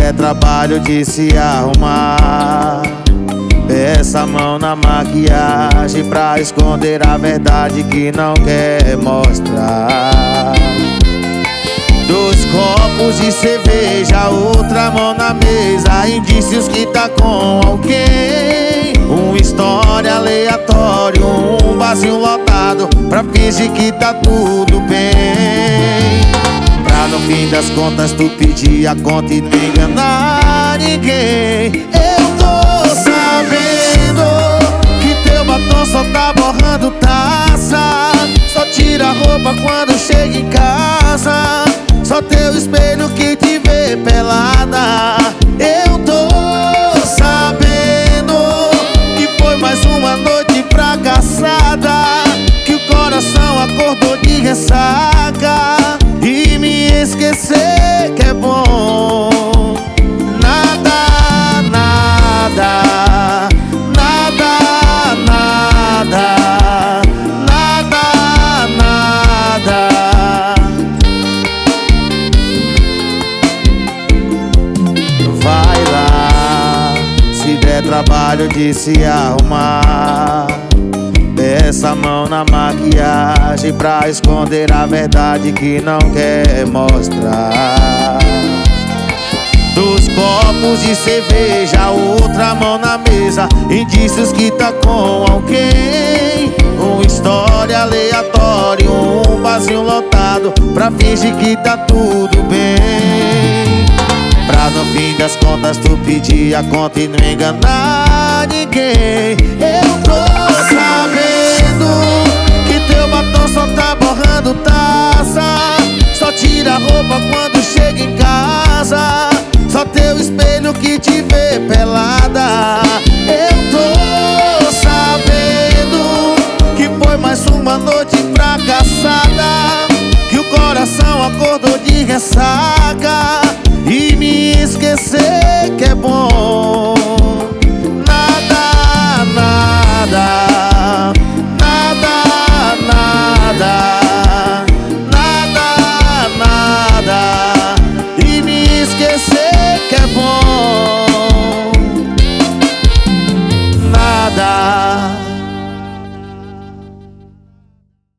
der trabalho de se arrumar, peça a mão na maquiagem pra esconder a verdade que não quer mostrar. 2 copos de cerveja, outra mão na mesa, indícios que tá com alguém. Uma história aleatória, um vazio lotado pra fingir que tá tudo bem. Pra no fim das contas tu pedir a conta e não enganar ninguém. Eu tô sabendo que teu batom só tá borrando taça, só tira a roupa quando chega em casa, só teu espelho que te vê pelada. Eu tô sabendo que foi mais uma noite fracassada, que o coração acordou de ressaca e me esquecer que é bom. Nada, nada, nada, nada, nada, nada. Vai lá, se der trabalho de se arrumar, peça a mão na maquiagem pra esconder a verdade que não quer mostrar. 2 copos de cerveja, outra mão na mesa, indícios que tá com alguém. Uma história aleatória, um vazio lotado pra fingir que tá tudo bem. Pra no fim das contas tu pedir a conta e não enganar ninguém. Eu tô sabendo que teu batom só tá borrando taça, só tira a roupa quando chega em casa, só teu espelho que te vê pelada. Eu tô sabendo que foi mais uma noite fracassada, que o coração acordou de ressaca e me esquecer